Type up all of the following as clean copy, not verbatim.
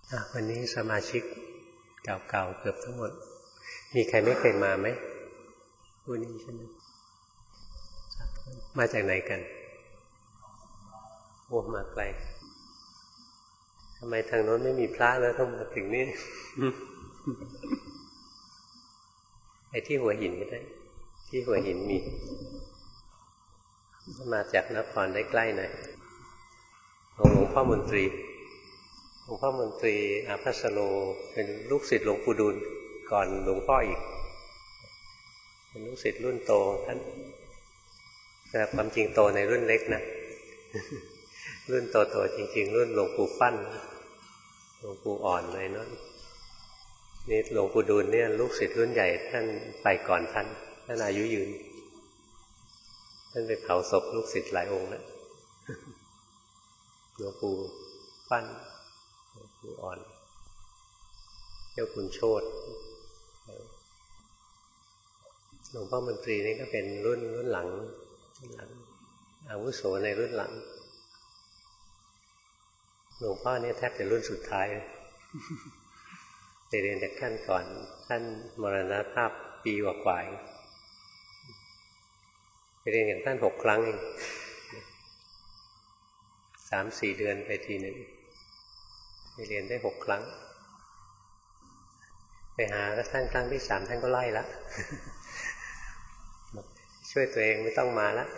วันนี้สมาชิกเก่าๆเกือบทั้งหมดมีใครไม่เคยมาไหมผู้นี้ใช่ไหมมาจากไหนกันโอ้มาไกลทำไมทางโน้นไม่มีพระแล้วต้องมาถึงนี่ ไอ้ที่หัวหินก็ได้ที่หัวหินมีมาจากนครได้ใกล้หน่อยหลวงพ่อมนตรีหลวงพ่อมนตรีอาภัสโลเป็นลูกศิษย์หลวงปู่ดูลก่อนหลวงพ่ออีกเป็นลูกศิษย์รุ่นโตท่านแต่ความจริงโตในรุ่นเล็กนะ รุ่นโตๆจริงๆรุ่นหลวงปู่ฟั่นหลวงปู่อ่อนเลยเนาะนี่หลวงปู่ดูลเนี่ยลูกศิษย์รุ่นใหญ่ท่านไปก่อนท่านอายุยืนท่านไปเผาศพลูกศิษย์หลายองค์แล้วหลวงปู่ฟั่นหลวงปู่อ่อนเจ้าคุณโชติหลวงพ่อมนตรีนี่ก็เป็นรุ่นหลังอาวุโสในรุ่นหลังหลวงพ่อเนี่ยแทบจะรุ่นสุดท้ายไปเรียนจากท่านก่อนท่านมรณภาพปีกว่าไปเรียนกับท่าน6 ครั้งเอง3-4 เดือนไปทีหนึ่งไปเรียนได้6 ครั้งไปหาท่านครั้งที่ 3ท่านก็ไล่ละ ช่วยตัวเองไม่ต้องมาละ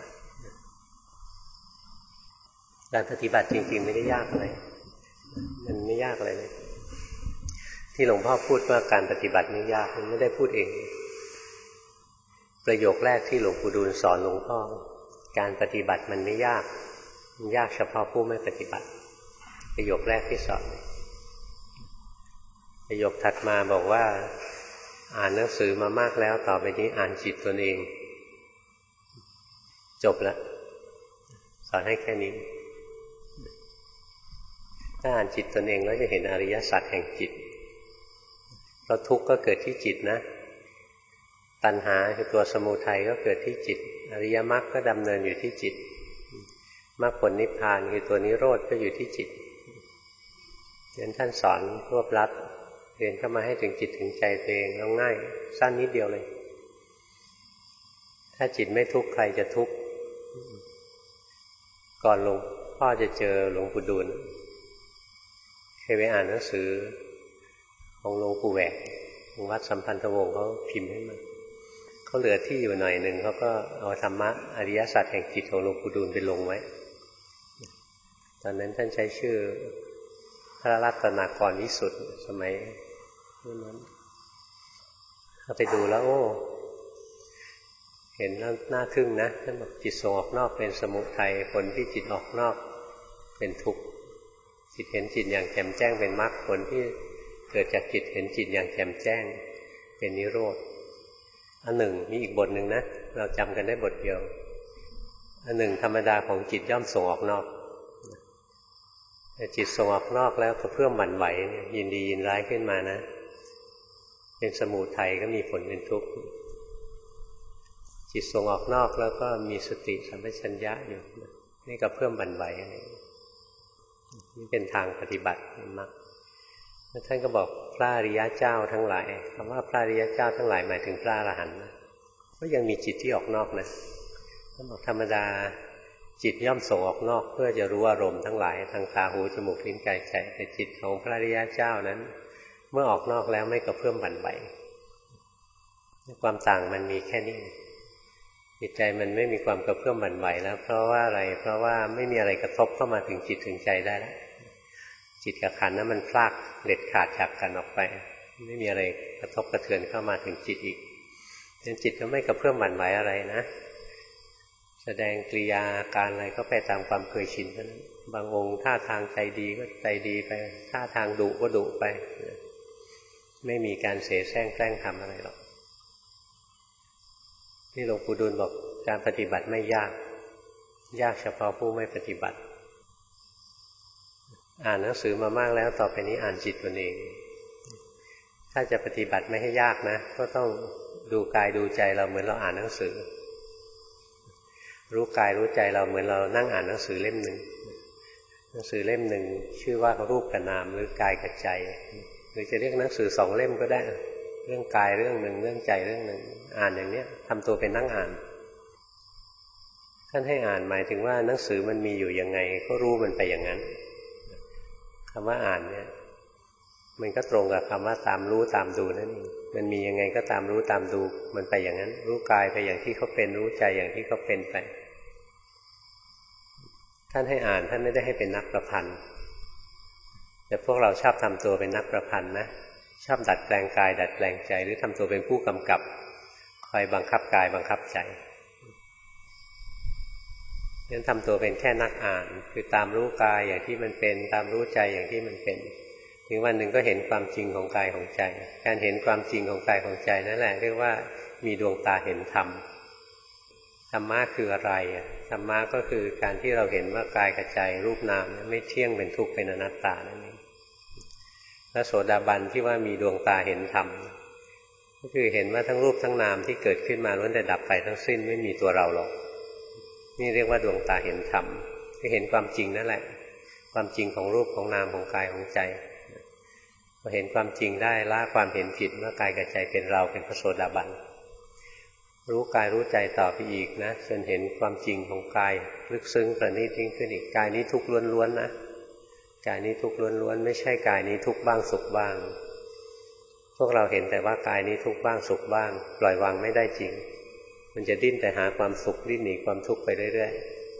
การปฏิบัติจริงๆไม่ได้ยากอะไรมันไม่ยากอะไรเลยที่หลวงพ่อพูดว่าการปฏิบัติไม่ยากมันไม่ได้พูดเองประโยคแรกที่หลวงปู่ดูลสอนหลวงพ่อการปฏิบัติมันไม่ยากมันยากเฉพาะผู้ไม่ปฏิบัติประโยคแรกที่สอนประโยคถัดมาบอกว่าอ่านหนังสือมามากแล้วต่อไปนี้อ่านจิตตนเองจบแล้วสอนให้แค่นี้ถ้าอ่านจิตตนเองแล้วจะเห็นอริยสัจแห่งจิตเพราะทุกข์ก็เกิดที่จิตนะตัณหาคือตัวสมุทัยก็เกิดที่จิตอริยมรรคก็ดำเนินอยู่ที่จิตมรรคผลนิพพานคือตัวนิโรธก็อยู่ที่จิตฉะนั้นท่านสอนรวบรัดเรียนเข้ามาให้ถึงจิตถึงใจตัวเองแล้วง่ายสั้นนิดเดียวเลยถ้าจิตไม่ทุกข์ใครจะทุกข์ก่อนหลวงพ่อจะเจอหลวงปู่ดูลเคยไปอ่านหนังสือของหลวงปู่แหวกวัดสัมพันธวงศ์เขาพิมพ์ให้มาเขาเหลือที่อยู่หน่อยหนึ่งเขาก็เอาธรรมะอริยสัจแห่งจิตของหลวงปู่ดูลไปลงไว้ตอนนั้นท่านใช้ชื่อพระรัตนากรวิสุทธิ์สมัยนั้นเราไปดูแล้วโอ้เห็นแล้วน่าทึ่งนะท่านบอกจิตส่งออกนอกเป็นสมุทัยผลที่จิตออกนอกเป็นทุกข์จิตเห็นจิตอย่างแจ่มแจ้งเป็นมรรคผลที่เกิดจากจิตเห็นจิตอย่างแจ่มแจ้งเป็นนิโรธอันหนึ่งมีอีกบทหนึ่งนะเราจำกันได้บทเดียวอันหนึ่งธรรมดาของจิตย่อมส่งออกนอกแต่จิตส่งออกนอกแล้วก็เพื่อมหวั่นไหวยินดียินร้ายขึ้นมานะเป็นสมุทัยก็มีผลเป็นทุกข์จิตส่งออกนอกแล้วก็มีสติสัมปชัญญะอยู่นี่ก็เพิ่มหวั่นไหวอะไรนี่เป็นทางปฏิบัติมากท่านก็บอกพระอริยเจ้าทั้งหลายคำว่าพระอริยเจ้าทั้งหลายหมายถึงพระอรหันต์ก็ยังมีจิตที่ออกนอกนะท่านบอกธรรมดาจิตย่อมส่งออกนอกเพื่อจะรู้อารมณ์ทั้งหลายทางตาหูจมูกลิ้นกายใจแต่จิตของพระอริยเจ้านั้นเมื่อออกนอกแล้วไม่กระเพื่อมหวั่นไหวความต่างมันมีแค่นี้จิตใจมันไม่มีความกระเพื่อมหวั่นไหวแล้วเพราะว่าอะไรเพราะว่าไม่มีอะไรกระทบเข้ามาถึงจิตถึงใจได้แล้วจิตกับขันธ์นั้นมันพลากเด็ดขาดจากกันออกไปไม่มีอะไรกระทบกระเทือนเข้ามาถึงจิตอีกฉะนั้นจิตก็ไม่กระเพื่อมหวั่นไหวอะไรนะแสดงกิริยาการอะไรก็ไปตามความเคยชินเท่านั้นบางองค์ท่าทางใจดีก็ใจดีไปท่าทางดุก็ดุไปไม่มีการเสแสร้งแกล้งทำอะไรหรอกนี่หลวงปู่ดูลบอกการปฏิบัติไม่ยากยากเฉพาะผู้ไม่ปฏิบัติอ่านหนังสือมามากแล้วต่อไปนี้อ่านจิตตนเองถ้าจะปฏิบัติไม่ให้ยากนะก็ต้องดูกายดูใจเราเหมือนเราอ่านหนังสือรู้กายรู้ใจเราเหมือนเรานั่งอ่านหนังสือเล่มหนึ่งหนังสือเล่มหนึ่งชื่อว่ารูปกับนามหรือกายกับใจหรือจะเรียกหนังสือ2 เล่มก็ได้เรื่องกายเรื่องหนึ่งเรื่องใจเรื่องหนึ่งอ่านอย่างเนี้ยทำตัวเป็นนั่งอ่านท่านให้อ่านหมายถึงว่าหนังสือมันมีอยู่ยังไงก็รู้มันไปอย่างนั้นคำว่าอ่านเนี่ยมันก็ตรงกับคำว่าตามรู้ตามดูนั่นเองมันมียังไงก็ตามรู้ตามดูมันไปอย่างนั้นรู้กายไปอย่างที่เขาเป็นรู้ใจอย่างที่เขาเป็นไปท่านให้อ่านท่านไม่ได้ให้เป็นนักประพันธ์แต่พวกเราชอบทำตัวเป็นนักประพันธ์นะชอบดัดแปลงกายดัดแปลงใจหรือทำตัวเป็นผู้กำกับคอยบังคับกายบังคับใจงั้นทำตัวเป็นแค่นักอ่านคือตามรู้กายอย่างที่มันเป็นตามรู้ใจอย่างที่มันเป็นถึงวันหนึ่งก็เห็นความจริงของกายของใจการเห็นความจริงของกายของใจนั่นแหละเรียกว่ามีดวงตาเห็นธรรมธรรมะคืออะไรธรรมะก็คือการที่เราเห็นว่ากายกับใจรูปนามไม่เที่ยงเป็นทุกข์เป็นอนัตตานั่นเองพระโสดาบันที่ว่ามีดวงตาเห็นธรรมก็คือเห็นว่าทั้งรูปทั้งนามที่เกิดขึ้นมาล้วนแต่ดับไปทั้งสิ้นไม่มีตัวเราหรอกนี่เรียกว่าดวงตาเห็นธรรมคือเห็นความจริงนั่นแหละความจริงของรูปของนามของกายของใจพอเห็นความจริงได้ละความเห็นผิดว่ากายกับใจเป็นเราเป็นพระโสดาบันรู้กายรู้ใจต่อไปอีกนะจนเห็นความจริงของกายลึกซึ้งประณีตยิ่งขึ้นอีกกายนี้ทุกข์ล้วนๆนะกายนี้ทุกข์ล้วนๆไม่ใช่กายนี้ทุกข์บ้างสุขบ้างพวกเราเห็นแต่ว่ากายนี้ทุกข์บ้างสุขบ้างปล่อยวางไม่ได้จริงมันจะดิ้นแต่หาความสุขดิ้นหนีความทุกข์ไปเรื่อย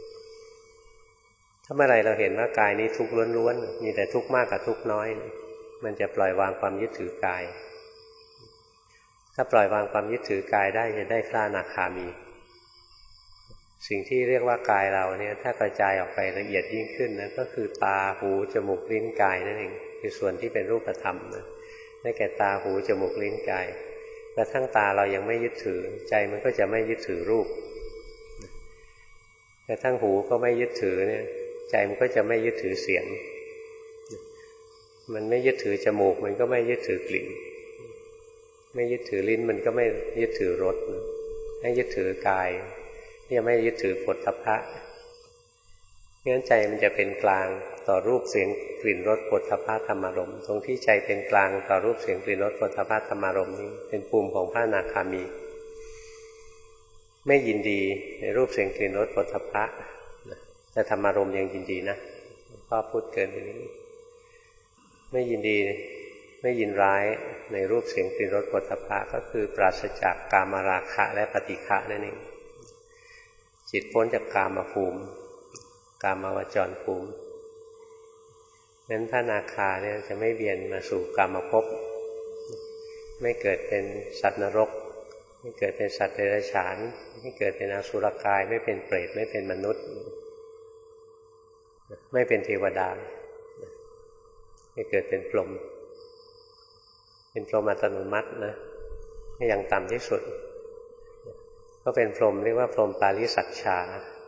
ๆถ้าเมื่อไรเราเห็นว่ากายนี้ทุกข์ล้วนๆมีแต่ทุกข์มากกับทุกข์น้อยมันจะปล่อยวางความยึดถือกายถ้าปล่อยวางความยึดถือกายได้จะได้พระอนาคามีสิ่งที่เรียกว่ากายเราเนี่ยถ้ากระจายออกไปละเอียดยิ่งขึ้นนะก็คือตาหูจมูกลิ้นกายนั่นเองคือส่วนที่เป็นรูปธรรมนะได้แก่ตาหูจมูกลิ้นกายกระทั่งตาเรายังไม่ยึดถือใจมันก็จะไม่ยึดถือรูปกระทั่งหูก็ไม่ยึดถือเนี่ยใจมันก็จะไม่ยึดถือเสียงมันไม่ยึดถือจมูกมันก็ไม่ยึดถือกลิ่นไม่ยึดถือลิ้นมันก็ไม่ยึดถือรสไม่ยึดถือกายเนี่ยไม่ยึดถือโผฏฐัพพะงั้นใจมันจะเป็นกลางต่อรูปเสียงกลิ่นรสโผฏฐัพพะธรรมารมณ์ตรงที่ใจเป็นกลางต่อรูปเสียงกลิ่นรสโผฏฐัพพะธรรมารมณ์นี้เป็นภูมิของพระอนาคามีไม่ยินดีในรูปเสียงกลิ่นรสโผฏฐัพพะแต่ธรรมารมณ์ยังยินดีนะพ่อพูดเกินไปนิดนึงไม่ยินดีไม่ยินร้ายในรูปเสียงกลิ่นรสโผฏฐัพพะก็คือปราศจากกามราคะและปฏิฆะนั่นเองจิตพ้นจากกามภูมิกามวจรภูมิงั้นพระอนาคาเนี่ยจะไม่เวียนมาสู่กามภพไม่เกิดเป็นสัตว์นรกไม่เกิดเป็นสัตว์เดรัจฉานไม่เกิดเป็นอสุรกายไม่เป็นเปรตไม่เป็นมนุษย์ไม่เป็นเทวดาไม่เกิดเป็นพรหมเป็นพรหมอัตโนมัตินะอย่างต่ำที่สุดก็เป็นพรหมเรียกว่าพรหมปาริสัชชา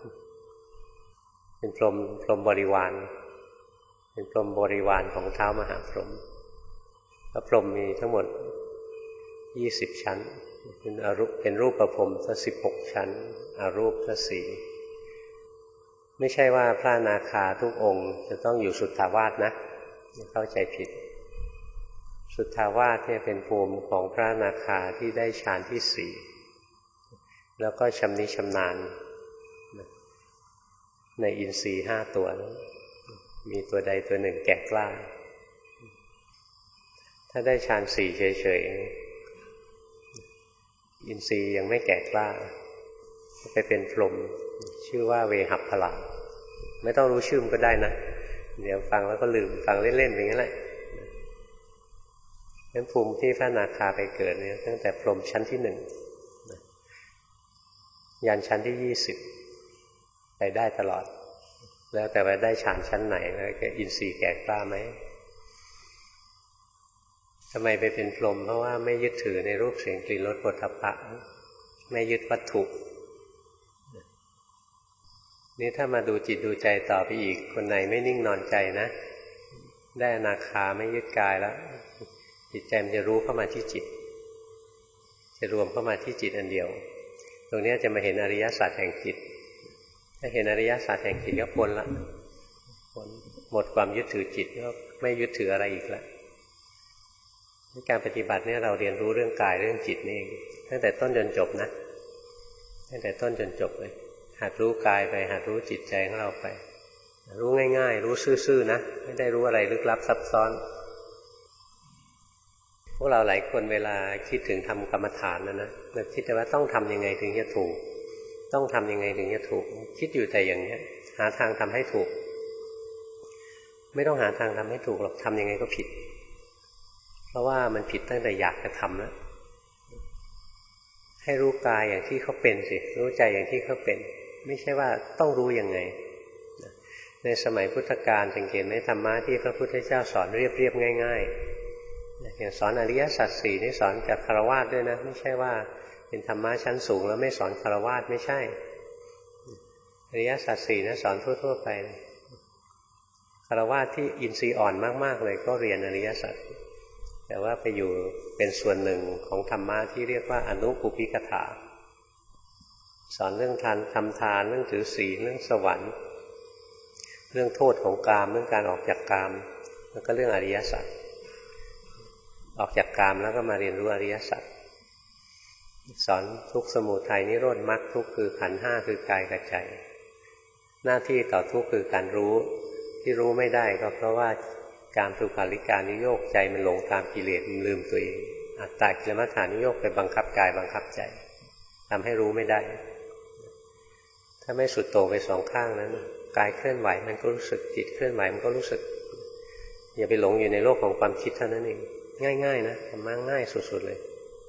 เป็นพรหมบริวารเป็นพรหมบริวารของท้าวมหาพรหมพระพรหมมีทั้งหมด20ชั้นเป็นรูปประพรหมซะ16ชั้นอรูปซะ4ไม่ใช่ว่าพระอนาคาทุกองค์จะต้องอยู่สุทธาวาสนะเข้าใจผิดสุทธาวาสเนี่ยเป็นภูมิของพระอนาคาที่ได้ฌานที่4แล้วก็ชำนิชำนาญในอินทรีย์5ตัวมีตัวใดตัวหนึ่งแก่กล้าถ้าได้ฌาน4เฉยๆอินทรีย์ยังไม่แก่กล้าไปเป็นพรหมชื่อว่าเวหัพพละไม่ต้องรู้ชื่อมันก็ได้นะเดี๋ยวฟังแล้วก็ลืมฟังเล่นๆอย่างนั้นแหละงั้นภูมิที่พระอนาคาไปเกิดเนี่ยตั้งแต่พรหมชั้นที่1ยันชั้นที่20ไปได้ตลอดแล้วแต่ว่าได้ฌานชั้นไหนแล้วก็อินทรีย์แก่กล้าไหมทำไมไปเป็นพรหมเพราะว่าไม่ยึดถือในรูปเสียงกลิ่นรสโผฏฐัพพะไม่ยึดวัตถุนี่ถ้ามาดูจิตดูใจต่อไปอีกคนไหนไม่นิ่งนอนใจนะได้อนาคาไม่ยึดกายแล้วจิตใจมันจะรู้เข้ามาที่จิตจะรวมเข้ามาที่จิตอันเดียวตรงนี้จะมาเห็นอริยสัจแห่งจิตถ้าเห็นอริยสัจแห่งจิตก็พ้นละพ้นหมดความยึดถือจิตก็ไม่ยึดถืออะไรอีกแล้วการปฏิบัติเนี่ยเราเรียนรู้เรื่องกายเรื่องจิตนี่เองตั้งแต่ต้นจนจบนะตั้งแต่ต้นจนจบเลยหัดรู้กายไปหัดรู้จิตใจของเราไปรู้ง่ายๆรู้ซื่อๆนะไม่ได้รู้อะไรลึกลับซับซ้อนพวกเราหลายคนเวลาคิดถึงทำกรรมฐานนะเราคิดแต่ว่าต้องทำยังไงถึงจะถูกต้องทำยังไงถึงจะถูกคิดอยู่แต่อย่างนี้หาทางทำให้ถูกไม่ต้องหาทางทำให้ถูกหรอกทำยังไงก็ผิดเพราะว่ามันผิดตั้งแต่อยากจะทำแล้วให้รู้กายอย่างที่เขาเป็นสิรู้ใจอย่างที่เขาเป็นไม่ใช่ว่าต้องรู้ยังไงในสมัยพุทธกาลสังเกตไหมธรรมะที่พระพุทธเจ้าสอนเรียบๆง่ายๆอย่างสอนอริยสัจสี่นี่สอนกับฆราวาสด้วยนะไม่ใช่ว่าเป็นธรรมะชั้นสูงแล้วไม่สอนฆราวาสไม่ใช่อริยสัจสี่นะสอนทั่วๆไปฆราวาสที่อินทรีย์อ่อนมากๆเลยก็เรียนอริยสัจแต่ว่าไปอยู่เป็นส่วนหนึ่งของธรรมะที่เรียกว่าอนุปุพิกถาสอนเรื่องทำทานเรื่องถือศีลเรื่องสวรรค์เรื่องโทษของกามเรื่องการออกจากกามแล้วก็เรื่องอริยสัจออกจากกามแล้วก็มาเรียนรู้อริยสัจสอนทุกข์สมุทัยนิโรธมรรคทุกข์คือขันธ์ห้าคือกายกับใจหน้าที่ต่อทุกข์คือการรู้ที่รู้ไม่ได้ก็เพราะว่าการทุกขาริการนิโยคใจมันหลงตามกิเลสมันลืมตัวเองอัตตากิลมัฏฐานิโยคไปบังคับกายบังคับใจทำให้รู้ไม่ได้ถ้าไม่สุดโต่งไปสองข้างนั้นกายเคลื่อนไหวมันก็รู้สึกจิตเคลื่อนไหวมันก็รู้สึกอย่าไปหลงอยู่ในโลกของความคิดเท่านั้นเองง่ายๆนะทำง่ายสุดๆเลย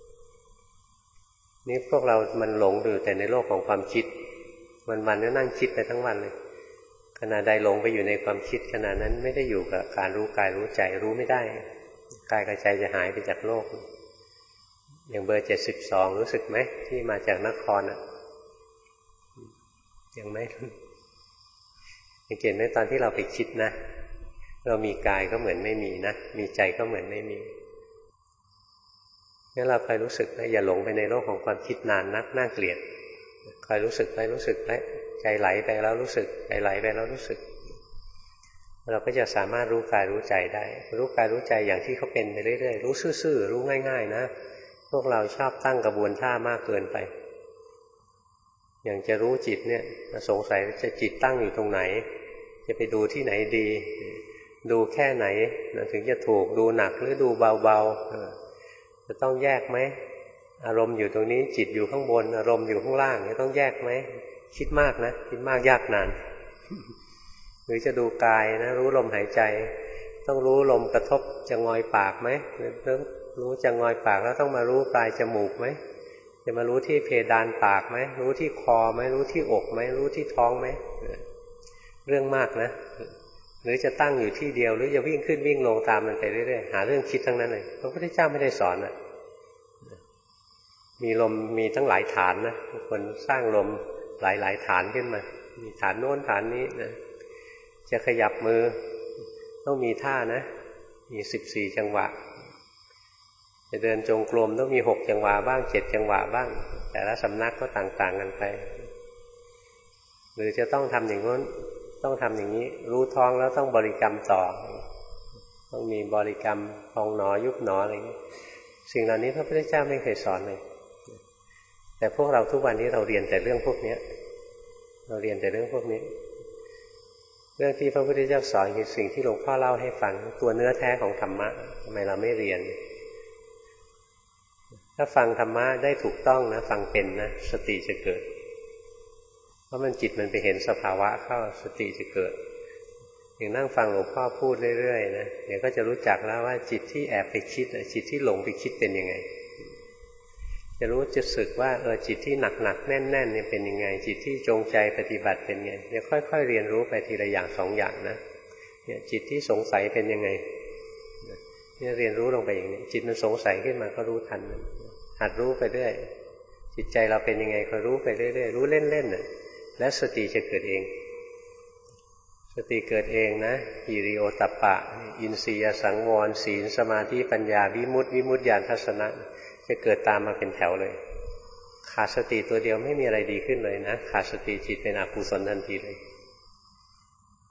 นี่พวกเรามันหลงอยู่แต่ในโลกของความคิดวันๆก็นั่งคิดไปทั้งวันเลยขณะใดหลงไปอยู่ในความคิดขณะนั้นไม่ได้อยู่กับการรู้กายรู้ใจรู้ไม่ได้กายกับใจจะหายไปจากโลกอย่างเบอร์72รู้สึกไหมที่มาจากนครอ่ะยังไม่สังเกตไหมตอนที่เราไปคิดนะเรามีกายก็เหมือนไม่มีนะมีใจก็เหมือนไม่มีงั้นเราคอยรู้สึกนะอย่าหลงไปในโลกของความคิดนานนักน่าเกลียดคอยรู้สึกไปรู้สึกไปใจไหลไปแล้วรู้สึกใจไหลไปแล้วรู้สึกเราก็จะสามารถรู้กายรู้ใจได้รู้กายรู้ใจอย่างที่เขาเป็นไปเรื่อยๆรู้ซื่อๆรู้ง่ายๆนะพวกเราชอบตั้งกระบวนท่ามากเกินไปอย่างจะรู้จิตเนี่ยสงสัยจะจิตตั้งอยู่ตรงไหนจะไปดูที่ไหนดีดูแค่ไหนถึงจะถูกดูหนักหรือดูเบาๆจะต้องแยกไหมอารมณ์อยู่ตรงนี้จิตอยู่ข้างบนอารมณ์อยู่ข้างล่างต้องแยกไหมคิดมากนะคิดมากยากนานหรือจะดูกายนะรู้ลมหายใจต้องรู้ลมกระทบจะงอยปากไหมหรือรู้จะงอยปากแล้วต้องมารู้ปลายจมูกไหมจะมารู้ที่เพดานปากไหมรู้ที่คอไหมรู้ที่อกไหมรู้ที่ท้องไหมเรื่องมากนะหรือจะตั้งอยู่ที่เดียวหรือจะวิ่งขึ้นวิ่งลงตามมันไปเรื่อยๆหาเรื่องคิดทั้งนั้นเลยพระพุทธเจ้าไม่ได้สอนอ่ะมีลมมีทั้งหลายฐานนะคนสร้างลมหลายฐานขึ้นมามีฐานโน้นฐานนี้นะจะขยับมือต้องมีท่านะมี14จังหวะจะเดินจงกรมต้องมี6จังหวะบ้าง7จังหวะบ้างแต่ละสำนักก็ต่างๆกันไปหรือจะต้องทำอย่างนั้นต้องทำอย่างนี้รู้ท้องแล้วต้องบริกรรมต่อต้องมีบริกรรมพองหนอยุบหนออะไรอย่างนี้สิ่งเหล่านี้พระพุทธเจ้าไม่เคยสอนเลยแต่พวกเราทุกวันนี้เราเรียนแต่เรื่องพวกนี้เราเรียนแต่เรื่องพวกนี้เรื่องที่พระพุทธเจ้าสอนคือสิ่งที่หลวงพ่อเล่าให้ฟังตัวเนื้อแท้ของธรรมะทำไมเราไม่เรียนถ้าฟังธรรมะได้ถูกต้องนะฟังเป็นนะสติจะเกิดเพราะมันจิตมันไปเห็นสภาวะเข้าสติจะเกิดอย่างนั่งฟังหลวงพ่อพูดเรื่อยๆนะเดี๋ยวก็จะรู้จักแล้วว่าจิตที่แอบไปคิดจิตที่หลงไปคิดเป็นยังไงจะรู้จะสึกว่าจิตที่หนักๆแน่นๆเนี่ยเป็นยังไงจิตที่จงใจปฏิบัติเป็นไงเดี๋ยวค่อยๆเรียนรู้ไปทีละอย่างสองอย่างนะเนี่ยจิตที่สงสัยเป็นยังไงเนี่ยเรียนรู้ลงไปอย่างนี้จิตมันสงสัยขึ้นมาก็รู้ทันหัดรู้ไปเรื่อยจิตใจเราเป็นยังไงก็รู้ไปเรื่อยๆรู้เล่นๆน่ะแล้วสติจะเกิดเองสติเกิดเองนะหิริโอตัปปะอินทรียสังวรศีลสมาธิปัญญาวิมุตติญาณทัศนะจะเกิดตามมาเป็นแถวเลยขาดสติตัวเดียวไม่มีอะไรดีขึ้นเลยนะขาดสติจิตเป็นอกุศลทันทีเลย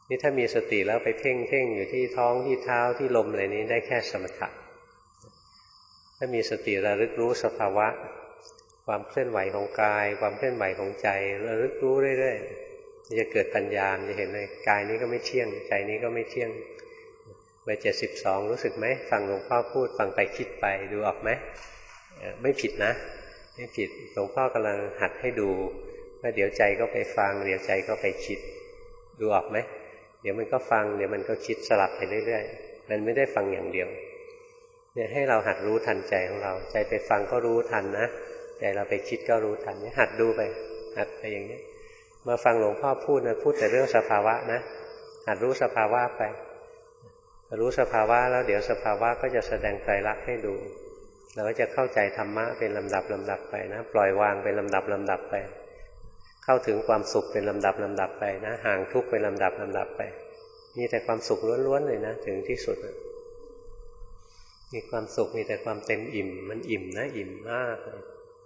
นี่ถ้ามีสติแล้วไปเพ่งอยู่ที่ท้องที่เท้าที่ลมอะไรนี้ได้แค่สมถะถ้ามีสติระลึกรู้สภาวะความเคลื่อนไหวของกายความเคลื่อนไหวของใจระลึกรู้เรื่อยๆจะเกิดปัญญาจะเห็นเลยกายนี้ก็ไม่เที่ยงใจนี้ก็ไม่เที่ยงเบอร์72รู้สึกไหมฟังหลวงพ่อพูดฟังไปคิดไปดูออกไหมไม่ผิดนะไม่ผิดหลวงพ่อกำลังหัดให้ดูว่าเดี๋ยวใจก็ไปฟังเดี๋ยวใจก็ไปคิดดูออกไหมเดี๋ยวมันก็ฟังเดี๋ยวมันก็คิดสลับไปเรื่อยๆมันไม่ได้ฟังอย่างเดียวเนี่ยให้เราหัดรู้ทันใจของเราใจไปฟังก็รู้ทันนะใจเราไปคิดก็รู้ทันเนี่ยหัดดูไปหัดไปอย่างนี้มาฟังหลวงพ่อพูดนะพูดแต่เรื่องสภาวะนะหัดรู้สภาวะไปรู้สภาวะแล้วเดี๋ยวสภาวะก็จะแสดงไตรลักษณ์ให้ดูเราก็จะเข้าใจธรรมะเป็นลำดับไปนะปล่อยวางเป็นลำดับไปเข้าถึงความสุขเป็นลำดับไปนะห่างทุกข์เป็นลำดับไปมีแต่ความสุขล้วนๆเลยนะถึงที่สุดมีความสุขมีแต่ความเต็มอิ่มมันอิ่มนะอิ่มมากเลย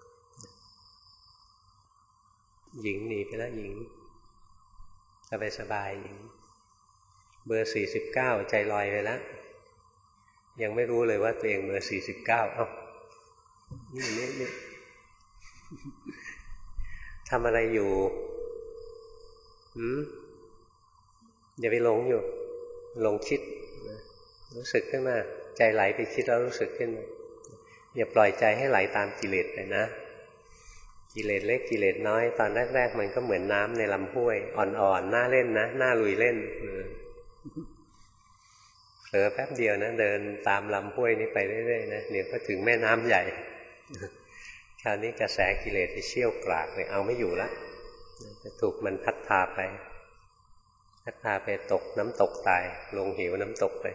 หญิงหนีไปแล้วหญิงสบายหญิงเบอร์49ใจลอยไปแล้วยังไม่รู้เลยว่าตัวเองเบอร์49เอ้านี่ทำอะไรอยู่อย่าไปหลงอยู่หลงคิดรู้สึกขึ้นมาใจไหลไปคิดแล้วรู้สึกขึ้นมาอย่าปล่อยใจให้ไหลตามกิเลสไปนะกิเลสเล็กกิเลสน้อยตอนแรกๆมันก็เหมือนน้ำในลำห้วยอ่อนๆน่าเล่นนะน่าลุยเล่นเผลอแป๊บเดียวนะเดินตามลำห้วยนี้ไปเรื่อยๆนะเดี๋ยวก็ถึงแม่น้ำใหญ่คราวนี้กระแสกิเลสที่เชี่ยวกรากเลยเอาไม่อยู่ละจะถูกมันพัดพาไปตกน้ำตกตายลงเหวน้ำตกไป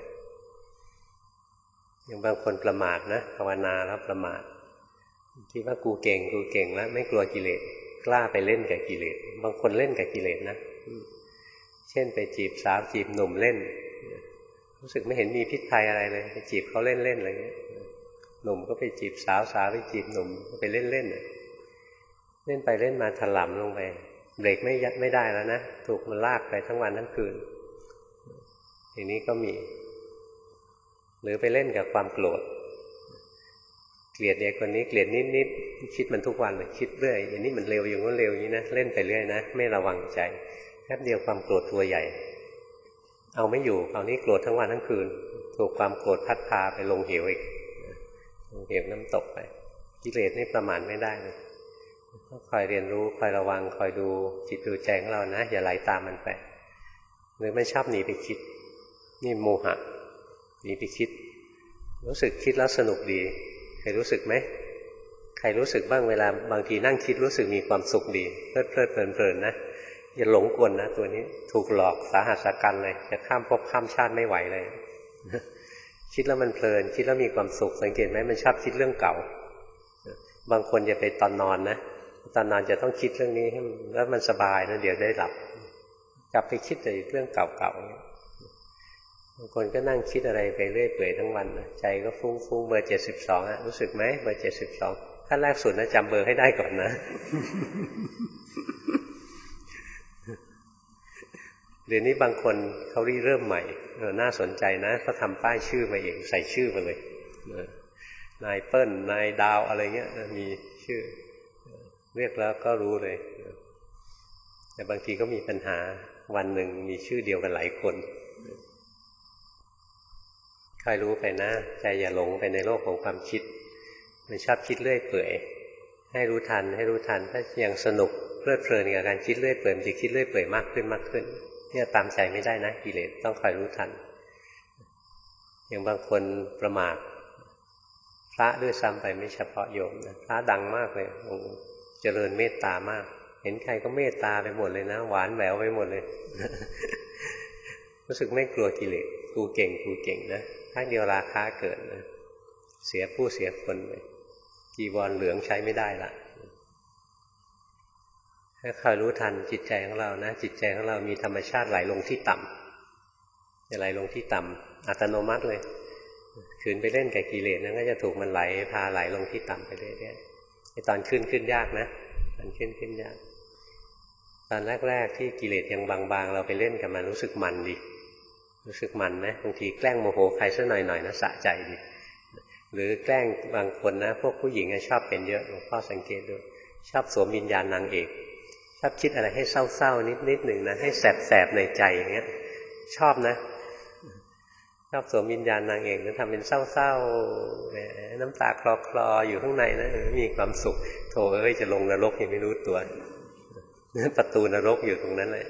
อย่างบางคนประมาทนะภาวนาแล้วประมาทคิดว่ากูเก่งแล้วไม่กลัวกิเลสกล้าไปเล่นกับกิเลสบางคนเล่นกับกิเลสนะเช่นไปจีบสาวจีบหนุ่มเล่นรู้สึกไม่เห็นมีพิษภัยอะไรเลยไปจีบเขาเล่นอะไรเงี้ยหนุ่มก็ไปจีบสาวไปจีบหนุ่มก็ไปเล่นเล่นไปเล่นมาถลำลงไปเบรกไม่ได้แล้วนะถูกมันลากไปทั้งวันทั้งคืนอย่างนี้ก็มีหรือไปเล่นกับความโกรธเกลียดเด็กคนนี้เกลียดนิดคิดมันทุกวันเลยคิดเรื่อยอย่างนี้มันเร็วอย่างนู้นเร็วอย่างนี้นะเล่นไปเรื่อยนะไม่ระวังใจแป๊บเดียวความโกรธตัวใหญ่เอาไม่อยู่คราวนี้โกรธทั้งวันทั้งคืนถูกความโกรธพัดพาไปลงเหวอีกลงเหวน้ำตกไปกิเลสนี่ประมาณไม่ได้เลยต้องคอยเรียนรู้คอยระวังคอยดูจิตดูใจของเรานะอย่าไหลตามมันไปหรือไม่ชอบหนีไปคิดนี่โมหะหนีไปคิดรู้สึกคิดแล้วสนุกดีใครรู้สึกไหมใครรู้สึกบ้างเวลาบางทีนั่งคิดรู้สึกมีความสุขดีเพลิดเพลินนะอย่าหลงกลนะตัวนี้ถูกหลอกสาหัสกันเลยจะข้ามภพข้ามชาติไม่ไหวเลยคิดแล้วมันเพลินคิดแล้วมีความสุขสังเกตไหมมันชอบคิดเรื่องเก่าบางคนจะไปตอนนอนนะตอนนอนจะต้องคิดเรื่องนี้ให้แล้วมันสบายนะเดี๋ยวได้หลับกลับไปคิดแต่เรื่องเก่าๆบางคนก็นั่งคิดอะไรไปเรื่อยเปื่อยทั้งวันนะใจก็ฟุ้งเบอร์72อะรู้สึกไหมเบอร์72ขั้นแรกสุดนะจำเบอร์ให้ได้ก่อนนะเดี๋ยวนี้บางคนเขาเริ่มใหม่น่าสนใจนะเขาทำป้ายชื่อมาเองใส่ชื่อมาเลยนายเปิ้ลนายดาวอะไรเงี้ยมีชื่อเรียกแล้วก็รู้เลยแต่บางทีก็มีปัญหาวันหนึ่งมีชื่อเดียวกันหลายคนคอยรู้ไปนะใจอย่าหลงไปในโลกของความคิดมันชอบคิดเรื่อยเปื่อยให้รู้ทันถ้ายังสนุกเพลิดเพลินกับการคิดเรื่อยเปื่อยมันจะคิดเรื่อยเปื่อยมากขึ้นเนี่ยตามใจไม่ได้นะกิเลสต้องคอยรู้ทันอย่างบางคนประมาทพระด้วยซ้ำไปไม่เฉพาะโยมนะพระดังมากเลยเจริญเมตตามากเห็นใครก็เมตตาไปหมดเลยนะหวานแหววไปหมดเลย รู้สึกไม่กลัวกิเลสกูเก่งนะถ้าเดียวราคะเกิดนะเสียผู้เสียคนไปจีวรเหลืองใช้ไม่ได้ละให้คอยรู้ทันจิตใจของเรานะจิตใจของเรามีธรรมชาติไหลลงที่ต่ำจะไหลลงที่ต่ำอัตโนมัติเลยขืนไปเล่นกับกิเลสนั้นก็จะถูกมันไหลพาไหลลงที่ต่ำไปเรื่อยๆตอนขึ้นยากนะตอนขึ้นยากตอนแรกๆที่กิเลสยังบางๆเราไปเล่นกับมันรู้สึกมันดีรู้สึกมันไหมบางทีแกล้งโมโหใครสักหน่อยๆนะสะใจดีหรือแกล้งบางคนนะพวกผู้หญิงชอบเป็นเยอะหลวงพ่อสังเกตดูชอบสวมวิญญาณนางเอกชอบคิดอะไรให้เศร้าๆนิดๆหนึ่งนะให้แสบๆในใจอย่างเงี้ยชอบนะชอบสวมวิญญาณนางเอกแล้วทำเป็นเศร้าๆน้ำตาคลอๆอยู่ข้างในนะมีความสุขโธ่เอ้ยจะลงนรกยังไม่รู้ตัวประตูนรกอยู่ตรงนั้นเลย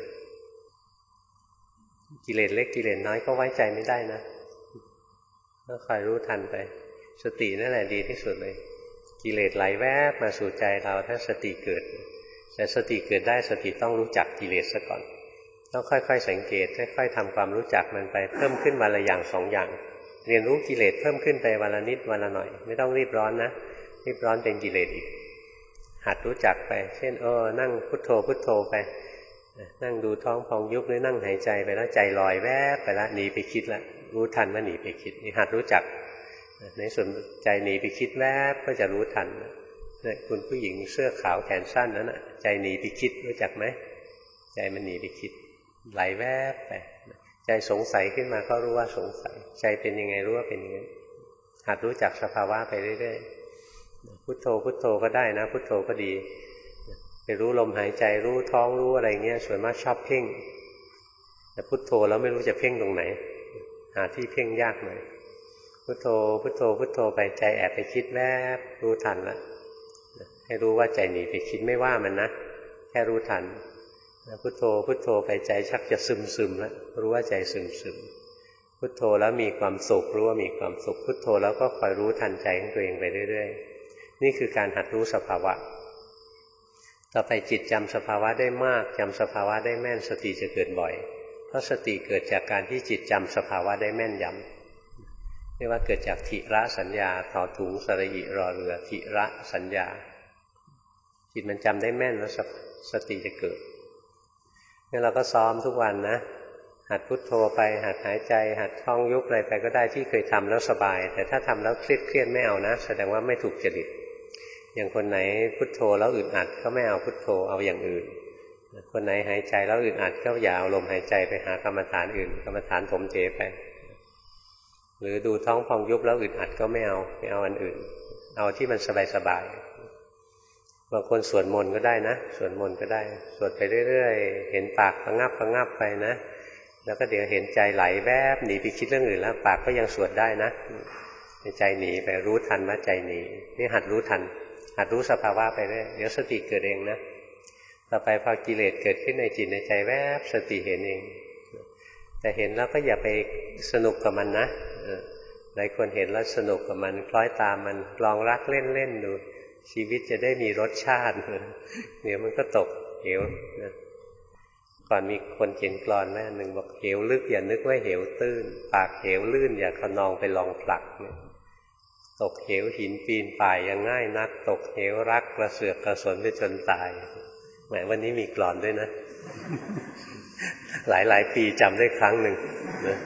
กิเลสเล็กกิเลสน้อยก็ไว้ใจไม่ได้นะก็คอยรู้ทันไปสตินั่นแหละดีที่สุดเลยกิเลสไหลแวบมาสู่ใจเราถ้าสติเกิดแต่สติเกิดได้สติต้องรู้จักกิเลสซะก่อนต้องค่อยๆสังเกตค่อยๆทำความรู้จักมันไปเพิ่มขึ้นวันละอย่างสองอย่างเรียนรู้กิเลสเพิ่มขึ้นไปวันละนิดวันละหน่อยไม่ต้องรีบร้อนนะรีบร้อนเป็นกิเลสอีกหัดรู้จักไปเช่นนั่งพุทโธพุทโธไปนั่งดูท้องพองยุบหรือนั่งหายใจไปแล้วใจลอยแวบไปแล้วหนีไปคิดแล้วรู้ทันว่าหนีไปคิดนี่หัดรู้จักในส่วนใจหนีไปคิดแวบก็จะรู้ทันคุณผู้หญิงเสื้อขาวแขนสั้นนั้นน่ะใจหนีไปคิดรู้จักไหมใจมันหนีไปคิดไหลแวบไปใจสงสัยขึ้นมาก็รู้ว่าสงสัยใจเป็นยังไงรู้ว่าเป็นยังไงหัดรู้จักสภาวะไปเรื่อยๆพุทโธพุทโธก็ได้นะพุทโธก็ดีไปรู้ลมหายใจรู้ท้องรู้อะไรเงี้ยส่วนมากชอบเพ่งแต่พุทโธแล้วไม่รู้จะเพ่งตรงไหนหาที่เพ่งยากหน่อยพุทโธพุทโธพุทโธไปใจแอบไปคิดแวบรู้ทันละให้รู้ว่าใจหนีไปคิดไม่ว่ามันนะแค่รู้ทันพุทโธพุทโธไปใจชักจะซึมแล้วรู้ว่าใจซึมพุทโธแล้วมีความสุขรู้ว่ามีความสุขพุทโธแล้วก็คอยรู้ทันใจของตัวเองไปเรื่อยๆนี่คือการหัดรู้สภาวะต่อไปจิตจำสภาวะได้มากจำสภาวะได้แม่นสติจะเกิดบ่อยเพราะสติเกิดจากการที่จิตจำสภาวะได้แม่นยำเรียกว่าเกิดจากทิระสัญญาถอถุงสระอิรอเรือทิระสัญญาจิตมันจำได้แม่นแล้วสติจะเกิดงั้นเราก็ซ้อมทุกวันนะหัดพุทโธไปหัดหายใจหัดท่องยุบอะไรไปก็ได้ที่เคยทำแล้วสบายแต่ถ้าทำแล้วเครียดไม่เอานะแสดงว่าไม่ถูกจริตอย่างคนไหนพุทโธแล้วอึดอัดก็ไม่เอาพุทโธเอาอย่างอื่นคนไหนหายใจแล้วอึดอัดก็อย่าเอาลมหายใจไปหากรรมฐานอื่นกรรมฐานถมเทไปหรือดูท้องพองยุบแล้วอึดอัดก็ไม่เอาอันอื่นเอาที่มันสบายๆบางคนสวดมนต์ก็ได้นะสวดมนต์ก็ได้สวดไปเรื่อยๆเห็นปากระงับไปนะแล้วก็เดี๋ยวเห็นใจไหลแวบหนีไปคิดเรื่องอื่นแล้วปากก็ยังสวดได้นะใจหนีไปรู้ทันว่าใจหนีนี่หัดรู้ทันหัดรู้สภาวะไปเรื่อยเดี๋ยวสติเกิดเองนะต่อไปพอกิเลสเกิดขึ้นในจิตในใจแวบสติเห็นเองแต่เห็นแล้วก็อย่าไปสนุกกับมันนะหลายคนเห็นแล้วสนุกกับมันคล้อยตามมันลองรักเล่นดูชีวิตจะได้มีรสชาติเดี๋ยวมันก็ตกเหวนะก่อนมีคนเขียนกลอนแม่หนึ่งบอกเหวลึกอย่านึกว่าเหวตื้นปากเหวลื่นอย่าขนองไปลองผลักตกเหวหินปีนป่ายยังง่ายนักตกเหวรักกระเสือกกระสนไปจนตายแหมวันนี้มีกลอนด้วยนะหลายปีจำได้ครั้งหนึ่งนะ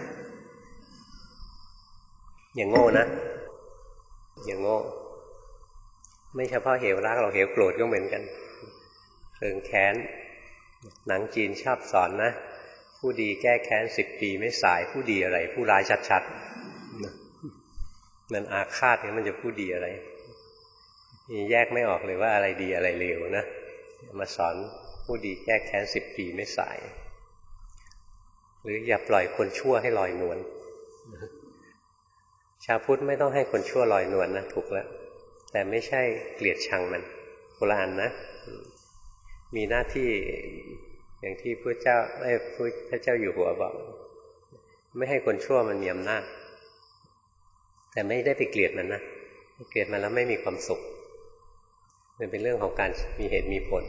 อย่างโง่นะอย่างโง่ไม่เฉพาะเหวรักเราเหวโกรธก็เหมือนกันเพลิงแค้นหนังจีนชอบสอนนะผู้ดีแก้แค้น10 ปีไม่สายผู้ดีอะไรผู้ร้ายชัดๆมันอาฆาตเนี่ยมันจะผู้ดีอะไรแยกไม่ออกเลยว่าอะไรดีอะไรเลวนะมาสอนผู้ดีแก้แค้น10 ปีไม่สายหรืออย่าปล่อยคนชั่วให้ลอยนวลชาวพุทธไม่ต้องให้คนชั่วลอยนวลนะถูกแล้วแต่ไม่ใช่เกลียดชังมันโบราณนะมีหน้าที่อย่างที่พระเจ้าอยู่หัวบอกไม่ให้คนชั่วมันมีอำนาจแต่ไม่ได้ไปเกลียดมันนะเกลียดมันแล้วไม่มีความสุขมันเป็นเรื่องของการมีเหตุมีผล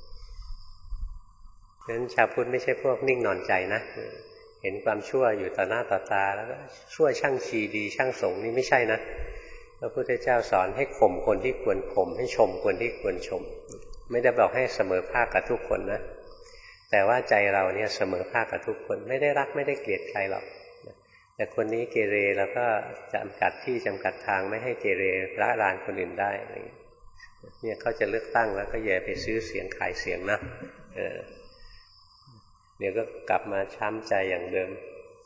เพราะฉะนั้นชาวพุทธไม่ใช่พวกนิ่งนอนใจนะเห็นความชั่วอยู่ต่อหน้าต่อตาแล้วก็ชั่วช่างชีดีช่างสงนี่ไม่ใช่นะพระพุทธเจ้าสอนให้ข่มคนที่ควรข่มให้ชมคนที่ควรชมไม่ได้บอกให้เสมอภาคกับทุกคนนะแต่ว่าใจเราเนี่ยเสมอภาคกับทุกคนไม่ได้รักไม่ได้เกลียดใครหรอกแต่คนนี้เกเรแล้วก็จำกัดที่จำกัดทางไม่ให้เกเรละลานคนอื่นได้เนี่ยเขาจะเลือกตั้งแล้วก็อย่าไปซื้อเสียงขายเสียงนะเดี๋ยวก็กลับมาช้ำใจอย่างเดิม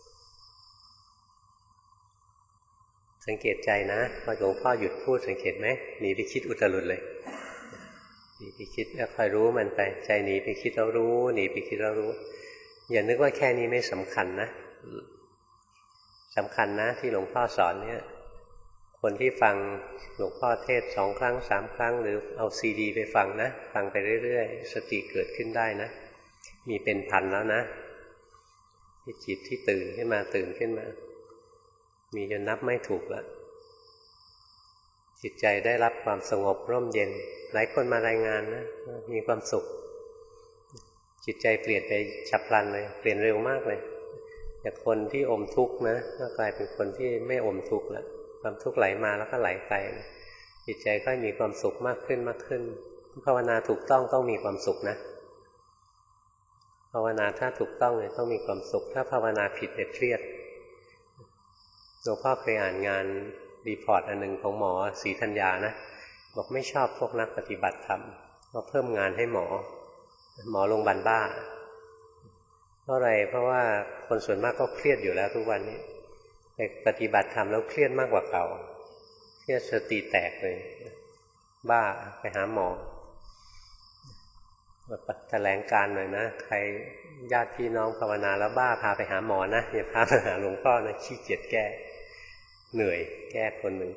สังเกตใจนะพอหลวงพ่อหยุดพูดสังเกตไหมหนีไปคิดอุตรุดเลยหนีไปคิดแล้วคอยรู้มันไปใจหนีไปคิดแล้วรู้หนีไปคิดแล้วรู้อย่านึกว่าแค่นี้ไม่สำคัญนะสำคัญนะที่หลวงพ่อสอนเนี่ยคนที่ฟังหลวงพ่อเทศ2 ครั้ง 3 ครั้งหรือเอาซีดีไปฟังนะฟังไปเรื่อยๆสติเกิดขึ้นได้นะมีเป็นพันแล้วนะที่จิตที่ตื่นขึ้นมามีจนนับไม่ถูกแล้วจิตใจได้รับความสงบร่มเย็นหลายคนมารายงานนะมีความสุขจิตใจเปลี่ยนไปฉับพลันเลยเปลี่ยนเร็วมากเลยจากคนที่อมทุกข์นะก็กลายเป็นคนที่ไม่อมทุกข์แล้วความทุกข์ไหลมาแล้วก็ไหลไปจิตใจก็มีความสุขมากขึ้นภาวนาถูกต้องมีความสุขนะภาวนาถ้าถูกต้องเนี่ยต้องมีความสุขถ้าภาวนาผิดเนี่ยเครียดหลวงพ่อเคยอ่านงานรีพอร์ตอันหนึ่งของหมอศรีธัญญานะบอกไม่ชอบพวกนักปฏิบัติธรรมก็เพิ่มงานให้หมอโรงพยาบาลบ้าเพราะอะไรเพราะว่าคนส่วนมากก็เครียดอยู่แล้วทุกวันนี้แต่ปฏิบัติธรรมแล้วเครียดมากกว่าเก่าเครียดสติแตกเลยบ้าไปหาหมอแถลงการหน่อยนะใครญาติพี่น้องภาวนาแล้วบ้าพาไปหาหมอนะอย่าพาไปหาหลวงพ่อนะขี้เกียจแก้เหนื่อยแก้คนหนึ่ง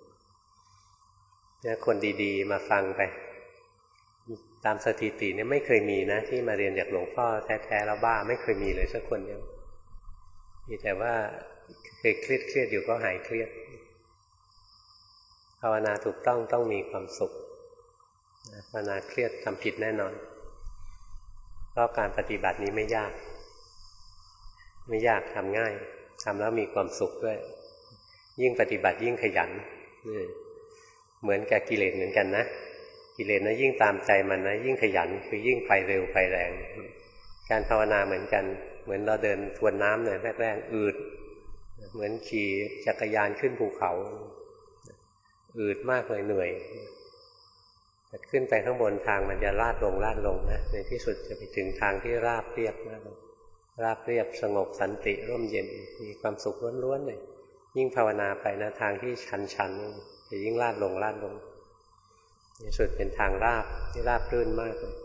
เนี่ยคนดีๆมาฟังไปตามสถิติเนี่ยไม่เคยมีนะที่มาเรียนจากหลวงพ่อแท้ๆแล้วบ้าไม่เคยมีเลยสักคนเดียวมีแต่ว่าเคยเครียดอยู่ก็หายเครียดภาวนาถูกต้องมีความสุขภาวนาเครียดทำผิดแน่นอนเพราะการปฏิบัตินี้ไม่ยากทำง่ายทำแล้วมีความสุขด้วยยิ่งปฏิบัติยิ่งขยันเหมือนกับกิเลสเหมือนกันนะกิเลสนะยิ่งตามใจมันนะยิ่งขยันคือยิ่งไปเร็วไปแรงการภาวนาเหมือนกันเหมือนเราเดินทวนน้ำเนี่ยแรกๆอืดเหมือนขี่จักรยานขึ้นภูเขาอืดมากเลยเหนื่อยแต่ขึ้นไปข้างบนทางมันจะลาดลงนะในที่สุดจะไปถึงทางที่ราบเรียบนะราบเรียบสงบสันติร่มเย็นมีความสุขล้วนๆเลยยิ่งภาวนาไปนะทางที่ชันจะยิ่งลาดลงในสุดเป็นทางราบที่ราบรื่นมากเลย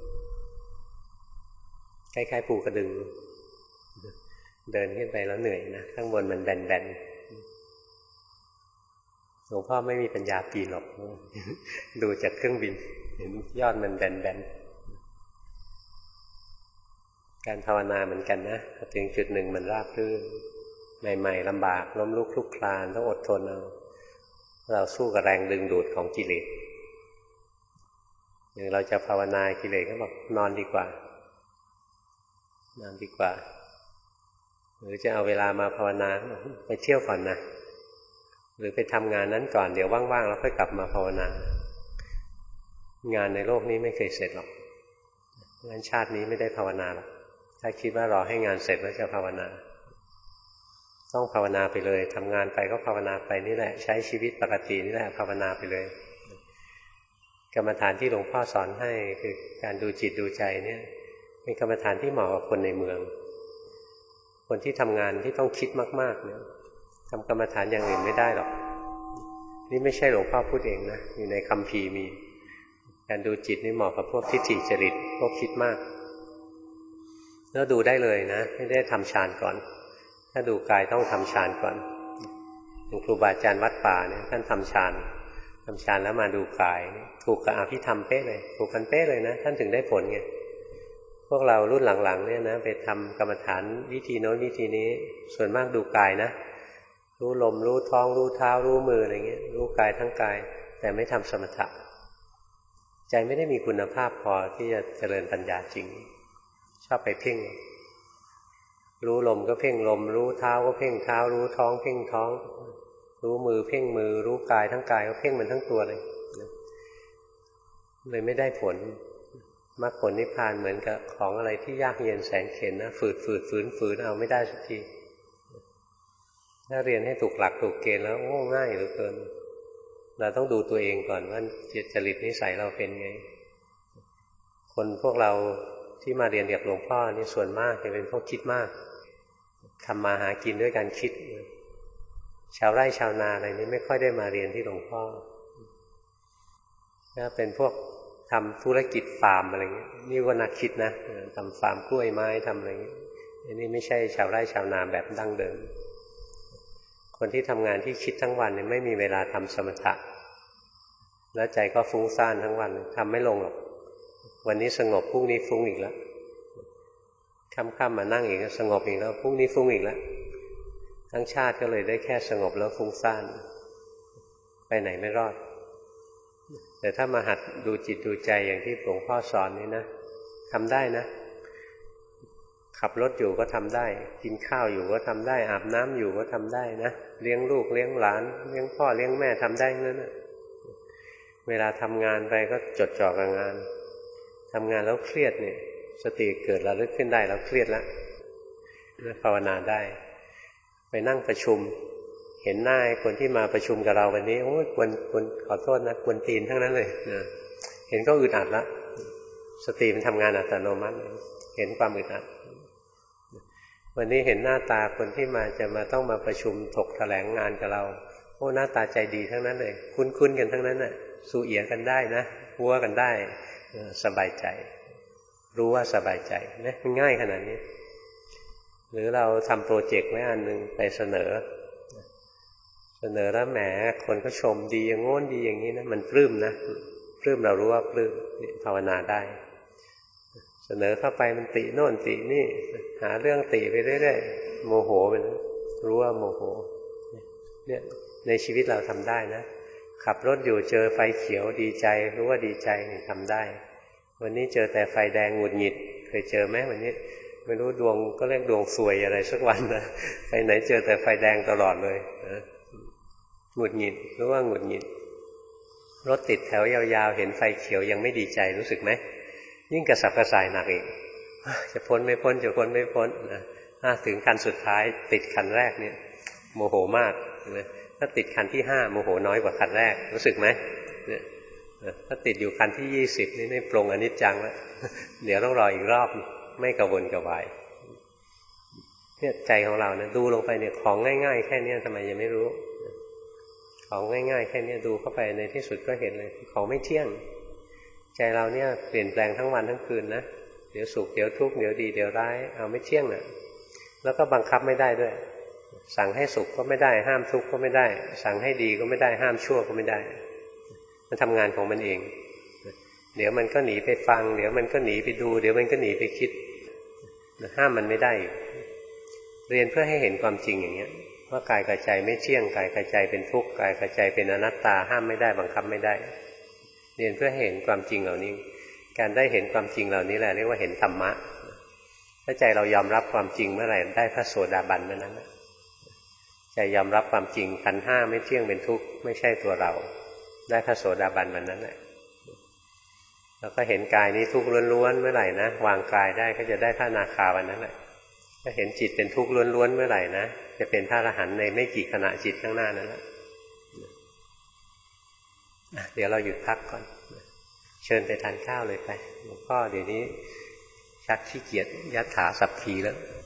คล้ายๆภูกระดึงเดินขึ้นไปแล้วเหนื่อยนะข้างบนมันแบนหลวงพ่อไม่มีปัญญาปีนหรอกดูจากเครื่องบินเห็นยอดมันแบนการภาวนาเหมือนกันนะถึงจุดหนึ่งมันราบรื่นใหม่ๆลำบากล้มลุกคลุกคลานต้องอดทนเอาเราสู้กับแรงดึงดูดของกิเลสอย่างเราจะภาวนากิเลสก็บอกนอนดีกว่าหรือจะเอาเวลามาภาวนาไปเที่ยวก่อนนะหรือไปทำงานนั้นก่อนเดี๋ยวว่างๆแล้วค่อยกลับมาภาวนางานในโลกนี้ไม่เคยเสร็จหรอกงั้นชาตินี้ไม่ได้ภาวนาหรอกถ้าคิดว่ารอให้งานเสร็จแล้วจะภาวนาต้องภาวนาไปเลยทำงานไปก็ภาวนาไปนี่แหละใช้ชีวิตปกตินี่แหละภาวนาไปเลยกรรมฐานที่หลวงพ่อสอนให้คือการดูจิตดูใจเนี่ยเป็นกรรมฐานที่เหมาะกับคนในเมืองคนที่ทำงานที่ต้องคิดมากๆเนี่ยทำกรรมฐานอย่างอื่นไม่ได้หรอกนี่ไม่ใช่หลวงพ่อพูดเองนะอยู่ในคัมภีร์มีการดูจิตนี่เหมาะกับพวกทิฏฐิจริตพวกคิดมากแล้วดูได้เลยนะไม่ได้ทำฌานก่อนถ้าดูกายต้องทำฌานก่อนครูบาอาจารย์วัดป่าเนี่ยท่านทำฌานแล้วมาดูกายถูกกับอภิธรรมเป๊ะเลยถูกกันเป๊ะเลยนะท่านถึงได้ผลไงพวกเรารุ่นหลังๆเนี่ยนะไปทำกรรมฐานวิธีโน้นวิธีนี้ส่วนมากดูกายนะรู้ลมรู้ท้องรู้เท้ารู้มืออะไรเงี้ยรู้กายทั้งกายแต่ไม่ทำสมถะใจไม่ได้มีคุณภาพพอที่จะเจริญปัญญาจริงชอบไปเพ่งรู้ลมก็เพ่งลมรู้เท้าก็เพ่งเท้ารู้ท้องเพ่งท้องรู้มือเพ่งมือรู้กายทั้งกายก็เพ่งมันทั้งตัวเลยไม่ได้ผลมรรคผลนิพพานเหมือนกับของอะไรที่ยากเย็นแสนเข็ญนะฝืนเอาไม่ได้สักทีถ้าเรียนให้ถูกหลักถูกเกณฑ์แล้วโอ้ง่ายเหลือเกินเราต้องดูตัวเองก่อนว่าจิตจริตนิสัยเราเป็นไงคนพวกเราที่มาเรียนกับหลวงพ่อนี่ส่วนมากจะเป็นพวกคิดมากทำมาหากินด้วยการคิดชาวไร่ชาวนาอะไรนี้ไม่ค่อยได้มาเรียนที่หลวงพ่อถ้าเป็นพวกทำธุรกิจฟาร์มอะไรเงี้ยนี่ก็นักคิดนะทำฟาร์มกล้วยไม้ทำอะไรเงี้ยอันนี้ไม่ใช่ชาวไร่ชาวนาแบบดั้งเดิมคนที่ทำงานที่คิดทั้งวันเนี่ยไม่มีเวลาทำสมถะแล้วใจก็ฟุ้งซ่านทั้งวันทำไม่ลงหรอกวันนี้สงบพรุ่งนี้ฟุ้งอีกแล้วค่ำๆมานั่งอีกสงบอีกแล้วพรุ่งนี้ฟุ้งอีกแล้วทั้งชาติก็เลยได้แค่สงบแล้วฟุ้งซ่านไปไหนไม่รอดแต่ถ้ามาหัดดูจิตดูใจอย่างที่หลวงพ่อสอนนี่นะทำได้นะขับรถอยู่ก็ทำได้กินข้าวอยู่ก็ทำได้อาบน้ำอยู่ก็ทำได้นะเลี้ยงลูกเลี้ยงหลานเลี้ยงพ่อเลี้ยงแม่ทำได้นั่นนะเวลาทำงานไปก็จดจ่อกับงานทำงานแล้วเครียดเนี่ยสติเกิดระลึกขึ้นได้แล้วเครียดแล้วภาวนาได้ไปนั่งประชุมเห็นหน้าคนที่มาประชุมกับเราวันนี้โอ้ยควรขอโทษนะควรตีนทั้งนั้นเลยนะเห็นก็อึดอัดละสติมันทำงานอัตโนมัติเห็นความอึดอัดวันนี้เห็นหน้าตาคนที่จะต้องมาประชุมถกแถลงงานกับเราโอ้หน้าตาใจดีทั้งนั้นเลยคุ้นกันทั้งนั้นน่ะสู้เอียกันได้นะหัวกันได้สบายใจรู้ว่าสบายใจนะมันง่ายขนาดนี้หรือเราทำโปรเจกต์ไว้อันหนึ่งไปเสนอแล้วแหมคนก็ชมดีอย่างโน้นดีอย่างนี้นะมันปลื้มนะปลื้มเรารู้ว่าปลื้มภาวนาได้เสนอเข้าไปมันติโน่นตินี่หาเรื่องติไปเรื่อยๆโมโหมันรู้ว่าโมโหเนี่ยในชีวิตเราทำได้นะขับรถอยู่เจอไฟเขียวดีใจรู้ว่าดีใจทำได้วันนี้เจอแต่ไฟแดงหงุดหงิดเคยเจอไหมวันนี้ไม่รู้ดวงก็เรียกดวงซวยอะไรสักวันนะไปไหนเจอแต่ไฟแดงตลอดเลยนะหงุดหงิดรู้ว่าหงุดหงิดรถติดแถวยาวๆเห็นไฟเขียวยังไม่ดีใจรู้สึกไหมยิ่งกระสับกระส่ายหนักอีกจะพ้นไม่พ้นจะพ้นไม่พ้นนะถึงคันสุดท้ายติดคันแรกเนี่ยโมโหมากนะถ้าติดคันที่5โมโหน้อยกว่าคันแรกรู้สึกไหมเนี่ยถ้าติดอยู่คันที่20นี่ปรงอนิจจังแล้วเดี๋ยวต้องรออีกรอบไม่กระวนกระวายเนี่ยใจของเราเนี่ยดูลงไปเนี่ยของง่ายๆแค่นี้ทำไมยังไม่รู้ของง่ายๆแค่นี้ดูเข้าไปในที่สุดก็เห็นเลยของไม่เที่ยงใจเราเนี่ยเปลี่ยนแปลงทั้งวันทั้งคืนนะเดี๋ยวสุขเดี๋ยวทุกข์เดี๋ยวดีเดี๋ยวร้ายเอาไม่เที่ยงน่ะแล้วก็บังคับไม่ได้ด้วยสั่งให้สุขก็ไม่ได้ห้ามทุกข์ก็ไม่ได้สั่งให้ดีก็ไม่ได้ห้ามชั่วก็ไม่ได้มันทำงานของมันเองเดี๋ยวมันก็หนีไปฟังเดี๋ยวมันก็หนีไปดูเดี๋ยวมันก็หนีไปคิดห้ามมันไม่ได้เรียนเพื่อให้เห็นความจริงอย่างเงี้ยว่ากายกับใจไม่เที่ยงกายกับใจเป็นทุกข์กายกับใจเป็นอนัตตาห้ามไม่ได้บังคับไม่ได้เรียนเพื่อให้เห็นความจริงเหล่านี้การได้เห็นความจริงเหล่านี้แหละเรียกว่าเห็นธรรมะถ้าใจเรายอมรับความจริงเมื่อไหร่ได้พระโสดาบันเมื่อนั้นใจยอมรับความจริงขันธ์ห้าไม่เที่ยงเป็นทุกข์ไม่ใช่ตัวเราได้พระโสดาบันวันนั้นแหละแล้วก็เห็นกายนี้ทุกข์ล้วนๆเมื่อไหร่นะวางกายได้ก็จะได้พระอนาคาวันนั้นแหละถ้าเห็นจิตเป็นทุกข์ล้วนๆเมื่อไหร่นะจะเป็นพระอรหันต์ในไม่กี่ขณะจิตข้างหน้านั้นแหละเดี๋ยวเราหยุดพักก่อนเชิญไปทานข้าวเลยไปหลวงพ่อเดี๋ยวนี้ชักขี้เกียจยัดถาสัพพีแล้ว